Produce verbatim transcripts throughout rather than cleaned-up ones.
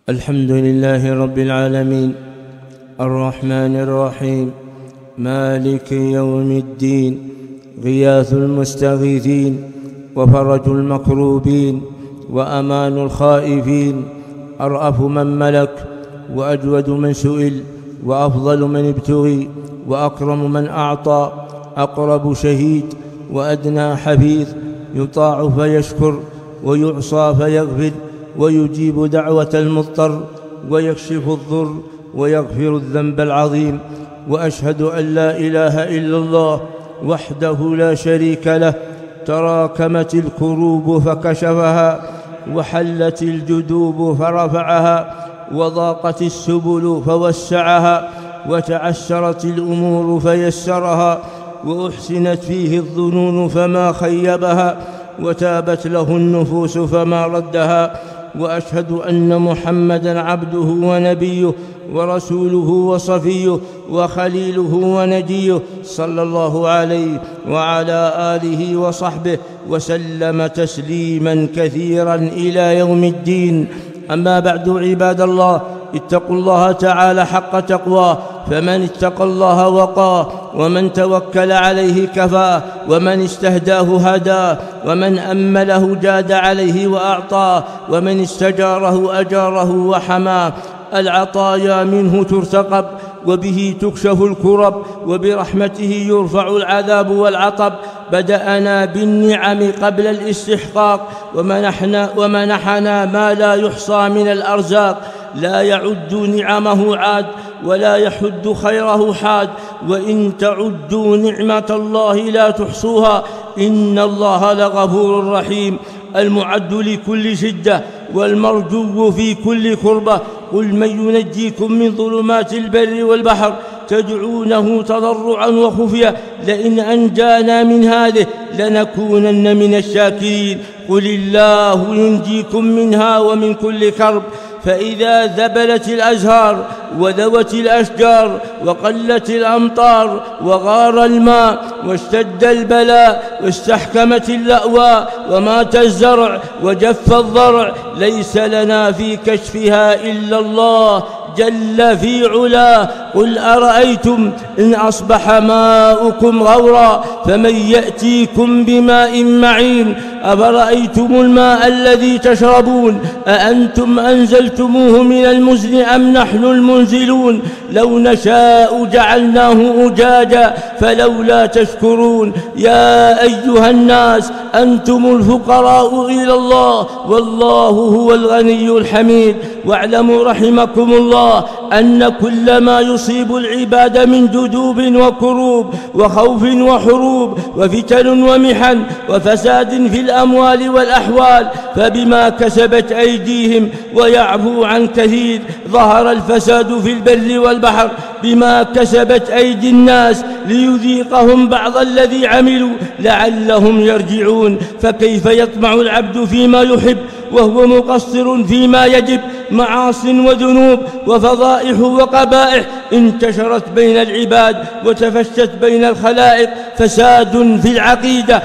الحمد لله رب العالمين الرحمن الرحيم مالك يوم الدين غياث المستغيثين وفرج المكروبين وأمان الخائفين أرأف من ملك وأجود من سئل وأفضل من ابتغي وأكرم من أعطى أقرب شهيد وأدنى حفيظ يطاع فيشكر ويعصى فيغفر ويجيب دعوة المضطر ويكشف الضر ويغفر الذنب العظيم. وأشهد أن لا إله إلا الله وحده لا شريك له تراكمت الكروب فكشفها وحلت الجدوب فرفعها وضاقت السبل فوسعها وتعسرت الأمور فيسرها وأحسنت فيه الظنون فما خيبها وتابت له النفوس فما ردها. وأشهد أن محمدًا عبده ونبيه ورسوله وصفيه وخليله ونجيه صلى الله عليه وعلى آله وصحبه وسلم تسليمًا كثيرًا إلى يوم الدين. أما بعد عباد الله، اتقوا الله تعالى حق تقواه، فمن اتقى الله وقاه، ومن توكل عليه كفاه، ومن استهداه هداه، ومن أمله جاد عليه وأعطاه، ومن استجاره أجاره وحماه. العطايا منه ترتقب وبه تكشف الكرب وبرحمته يرفع العذاب والعطب. بدأنا بالنعم قبل الاستحقاق ومنحنا, ومنحنا ما لا يحصى من الأرزاق، لا يعد نعمه عاد ولا يحد خيره حاد. وإن تعدوا نعمة الله لا تحصوها إن الله لغفور رحيم. المعد لكل شدة والمرجو في كل كربة. قل من ينجيكم من ظلمات البر والبحر تدعونه تضرعا وخفيا لئن أنجانا من هذه لنكونن من الشاكرين. قل الله ينجيكم منها ومن كل كرب. فإذا ذبلت الأزهار وذوت الأشجار وقلت الأمطار وغار الماء واشتد البلاء واستحكمت اللأوى ومات الزرع وجف الضرع ليس لنا في كشفها إلا الله جل في علاه. قل أرأيتم إن أصبح ماؤكم غورا فمن يأتيكم بماء معين. أفرأيتم الماء الذي تشربون أأنتم أنزلتموه من المزن أم نحن المنزلون. لو نشاء جعلناه أجاجا فلولا تشكرون. يا أيها الناس أنتم الفقراء إلى الله والله هو الغني الحميد. واعلموا رحمكم الله أن كل ما يصيب العباد من جدوب وكروب وخوف وحروب وفتن ومحن وفساد في الأموال والأحوال فبما كسبت أيديهم ويعفو عن كثير. ظهر الفساد في البر والبحر بما كسبت أيدي الناس ليذيقهم بعض الذي عملوا لعلهم يرجعون. فكيف يطمع العبد فيما يحب وهو مقصر فيما يجب؟ معاص وذنوب وفضائح وقبائح انتشرت بين العباد وتفشت بين الخلائق. فساد في العقيدة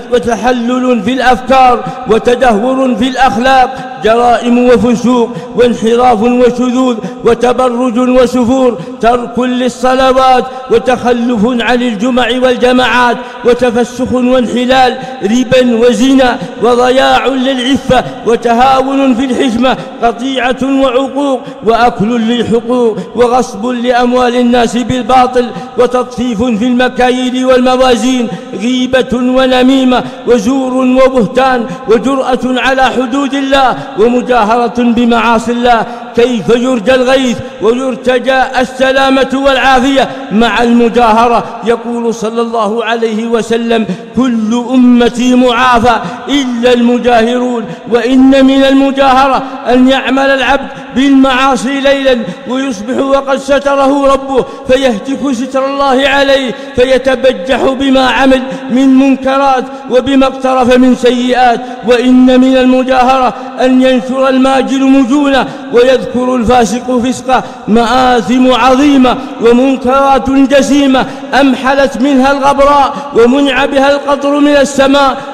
وتحلل في الأفكار وتدهور في الأخلاق، جرائم وفسوق وانحراف وشذوذ وتبرج وسفور، ترك للصلوات وتخلف عن الجمع والجماعات وتفسخ وانحلال، ربا وزنا وضياع للعفة وتهاون في الحشمة، قطيعة وعقوق وأكل للحقوق وغصب لأموال الناس بالباطل وتطفيف في المكاييل والموازين، غيبة ونميمة وزور وبهتان وجرأة على حدود الله ومجاهرة بمعاصي الله. كيف يرجى الغيث ويرتجى السلامة والعافية مع المجاهرة؟ يقول صلى الله عليه وسلم: كل أمتي معافى إلا المجاهرون. وإن من المجاهرة أن يعمل العبد بالمعاصي ليلا ويصبح وقد ستره ربه فيهتك ستر الله عليه فيتبجح بما عمل من منكرات وبما اقترف من سيئات. وإن من المجاهرة أن ينشر الماجل مجونه ويذكر الفاسق فسقه. مآثم عظيمة ومنكرات جسيمة أمحلت منها الغبراء ومنع بها القطر من السماء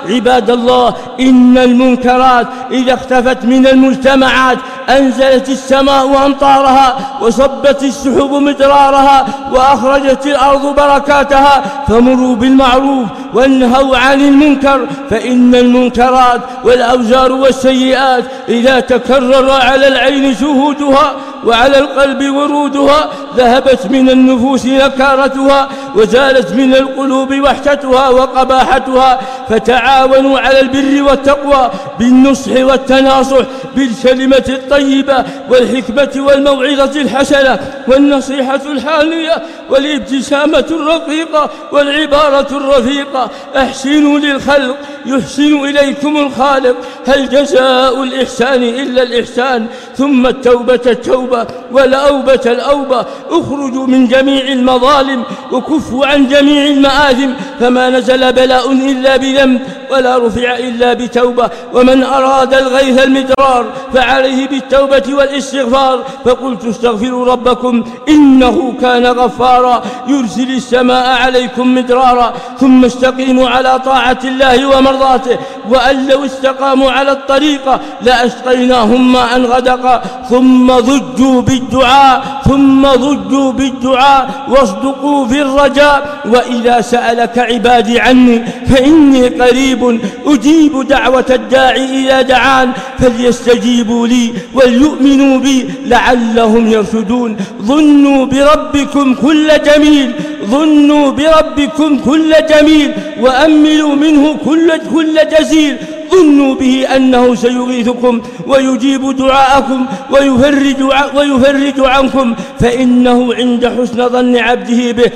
عباد الله، إن المنكرات إذا اختفت من المجتمعات أنزلت السماء أمطارها وصبت السحب مدرارها وأخرجت الأرض بركاتها. فمروا بالمعروف وانهوا عن المنكر، فإن المنكرات والأوزار والسيئات إذا تكرر على العين شهودها وعلى القلب ورودها ذهبت من النفوس نكارتها وزالت من القلوب وحشتها وقباحتها. فتعاونوا على البر والتقوى بالنصح والتناصح بالكلمة الطيبة والحكمة والموعظة الحسنة والنصيحة الحانية والابتسامة الرقيقة والعبارة الرفيقة. أحسنوا للخلق يحسن إليكم الخالق، هل جزاء الإحسان إلا الإحسان؟ ثم التوبة التوبة والأوبة الأوبة. اخرجوا من جميع المظالم وكفوا عن جميع المآثم، فما نزل بلاء إلا بذنب ولا رفع إلا بتوبة. ومن أراد الغيث المدرار فعليه بالتوبة والاستغفار. فقلت استغفروا ربكم إنه كان غفارا يرسل السماء عليكم مدرارا ثم استقيموا على طاعة الله ومرضاته، وأن لو استقاموا على الطريقة لأسقيناهم ماء غدقا. ثم ضجوا بالدعاء ثم ضجوا بالدعاء واصدقوا في الرجاء. وإذا سألك عبادي عني فإني قريب أجيب دعوة الداعي إذا دعان، فليستجيبوا لي وليؤمنوا بي لعلهم يرشدون. ظنوا بربكم كل جميل ظنوا بربكم كل جميل وأملوا منه كل كل جزيل. ظنوا به أنه سيغيثكم ويجيب دعاءكم ويفرج, ويفرج عنكم، فإنه عند حسن ظن عبده به.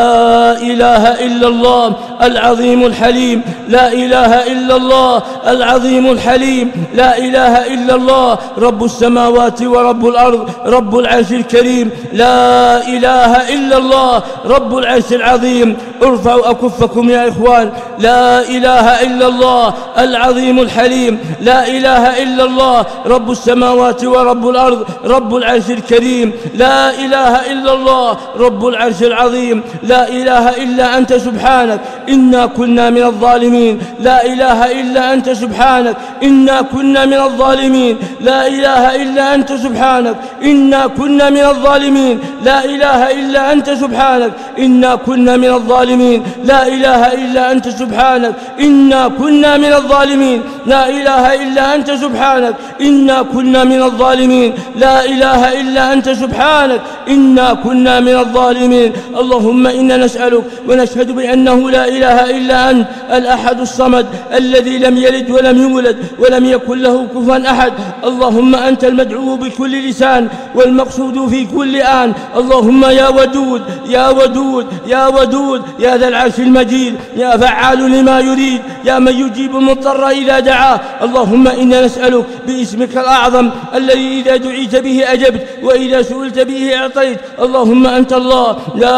لا إله إلا الله العظيم الحليم، لا إله إلا الله العظيم الحليم، لا إله إلا الله رب السماوات ورب الأرض رب العرش الكريم، لا إله إلا الله رب العرش العظيم. ارفعوا أكفكم يا إخوان. لا إله إلا الله العظيم الحليم، لا إله إلا الله رب السماوات ورب الأرض رب العرش الكريم، لا إله إلا الله رب العرش العظيم. لا إله إلا أنت سبحانك إنا كنا من الظالمين، لا إله إلا أنت سبحانك إنا كنا من الظالمين، لا إله إلا أنت سبحانك إنا كنا من الظالمين، لا إله إلا أنت سبحانك إنا كنا من الظالمين، لا إله إلا أنت سبحانك إنا كنا من الظالمين، لا إله إلا أنت سبحانك إنا كنا من الظالمين، لا إله إلا أنت سبحانك إنا كنا من الظالمين. اللهم إنا نسألك ونشهد بأنه لا إله إلا أنت الأحد الصمد الذي لم يلد ولم يولد ولم يكن له كفوا أحد. اللهم أنت المدعو بكل لسان والمقصود في كل آن. اللهم يا ودود يا ودود يا ودود يا ذا العرش المجيد، يا فعال لما يريد، يا من يجيب المضطر إذا دعاه. اللهم إنا نسألك باسمك الأعظم الذي إذا دعيت به أجبت وإذا سئلت به أعطيت. اللهم أنت الله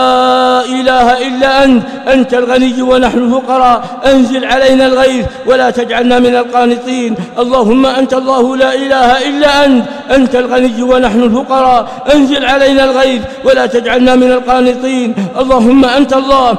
لا إله إلا أنت، أنت الغني ونحن الفقراء، أنزل علينا الغيث ولا تجعلنا من القانطين. اللهم أنت الله لا إله إلا أنت، أنت الغني ونحن الفقراء، أنزل علينا الغيث ولا تجعلنا من القانطين. اللهم أنت الله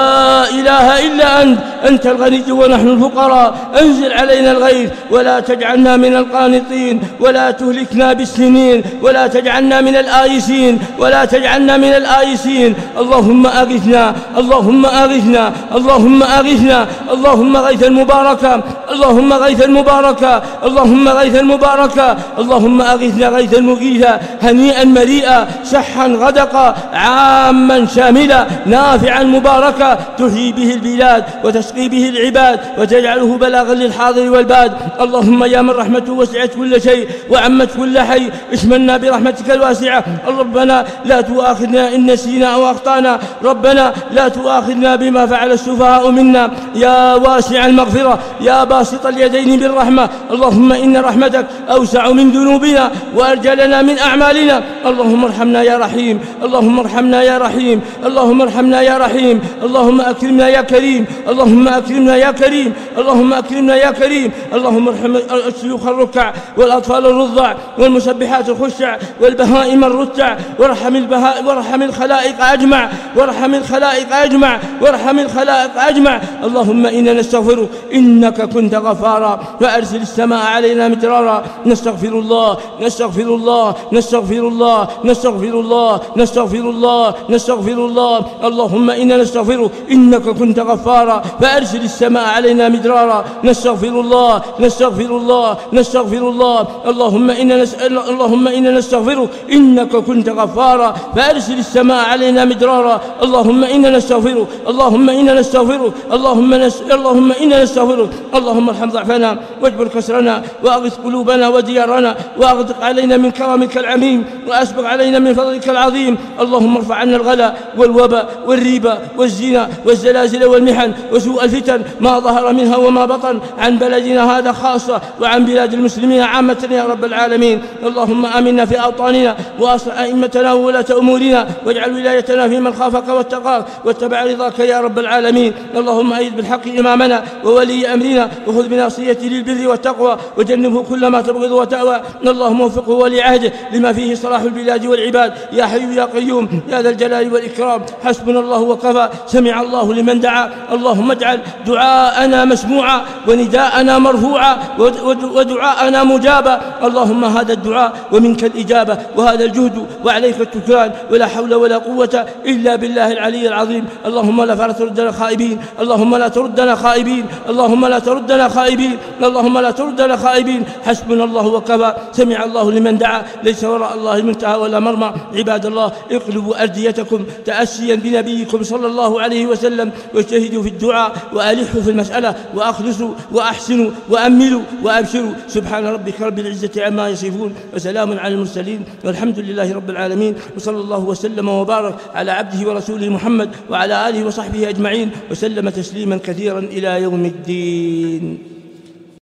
لا إله إلا أنت، أنت الغني ونحن الفقراء، أنزل علينا الغيث ولا تجعلنا من القانطين، ولا تهلكنا بالسنين، ولا تجعلنا من الآيسين، ولا تجعلنا من الآيسين. اللهم أغثنا اللهم أغثنا اللهم أغثنا اللهم غيثا مباركا اللهم غيثا مباركا اللهم غيثا مباركا اللهم أغثنا غيثا مغيثا هنيئا مريئا شحا غدقا عاما شاملا نافعا مباركا تحيي به البلاد وتسقي به العباد وتجعله بلاغا للحاضر والباد. اللهم يا من رحمته وسعت كل شيء وعمت كل حي، اشملنا برحمتك الواسعة. ربنا لا تؤاخذنا إن نسينا أو أخطأنا، ربنا لا تؤاخذنا بما فعل السفهاء منا. يا واسع المغفرة يا باسط اليدين بالرحمة، اللهم إن رحمتك أوسع من ذنوبنا وأرجلنا من أعمالنا. اللهم ارحمنا يا رحيم اللهم ارحمنا يا رحيم اللهم ارحمنا يا رحيم اللهم أكرمنا يا كريم اللهم أكرمنا يا كريم اللهم أكرمنا يا يا كريم. اللهم ارحم الشيوخ الركع والأطفال الرضع والمسبحات الخشع والبهائم الرتع، وارحم البهائم وارحم الخلائق أجمع وارحم الخلائق أجمع وارحم الخلائق أجمع. اللهم إنا نستغفرك إنك كنت غفارا فأرسل السماء علينا مدرارا. نستغفر الله نستغفر الله نستغفر الله نستغفر الله نستغفر الله نستغفر الله. اللهم إنا نستغفرك إنك كنت غفارا فأرسل السماء علينا مدرارا. نستغفر الله نستغفر الله نستغفر الله. اللهم إنا نسأل اللهم إنا نستغفرك إنك كنت غفارا فأرسل السماء علينا مدرارا. اللهم إنا نستغفرك اللهم إنا نستغفرك اللهم نس... اللهم إنا نستغفرك. اللهم ارحم ضعفنا واجبر كسرنا وأغث قلوبنا وديارنا وأغدق علينا من كرمك العميم وأسبق علينا من فضلك العظيم. اللهم ارفع عنا الغلا والوباء والريبة والزنا والزلازل والمحن وسوء الفتن ما ظهر منها وما بطن عن بلدنا هذا خاصة وعن بلاد المسلمين عامة يا رب العالمين. اللهم آمنا في أوطاننا وأصلح أئمتنا وولاة أمورنا واجعل ولايتنا في من خافك واتقاك واتبع رضاك يا رب العالمين. اللهم أيد بالحق إمامنا وولي أمرنا وخذ بناصيته للبر والتقوى وجنبه كل ما تبغض وتأوى. اللهم وفقه ولي عهده لما فيه صلاح البلاد والعباد يا حي يا قيوم يا ذا الجلال والإكرام. حسبنا الله وكفى. سمع الله لمن دعا. اللهم اجعل دعاءنا مسموعا ونداءنا مرفوعا ودعاءنا مجابا. اللهم هذا الدعاء ومنك الإجابة وهذا الجهد وعليك التكلان ولا حول ولا قوة إلا بالله العلي العظيم. اللهم لا تردنا خائبين اللهم لا تردنا خائبين اللهم لا تردنا خائبين اللهم لا تردنا خائبين. حسبنا الله وكفى. سمع الله لمن دعا. ليس وراء الله منتهى ولا مرمى. عباد الله اقلبوا أرديتكم تأسيا بنبيكم صلى الله عليه وسلم واجتهدوا في الدعاء وألحوا في المسألة وأخلصوا وأحسنوا وأملوا وأبشروا. سبحان ربك رب العزة عما يصفون وسلام على المرسلين والحمد لله رب العالمين. وصلى الله وسلم وبارك على عبده ورسوله محمد وعلى آله وصحبه أجمعين وسلم تسليما كثيرا إلى يوم الدين.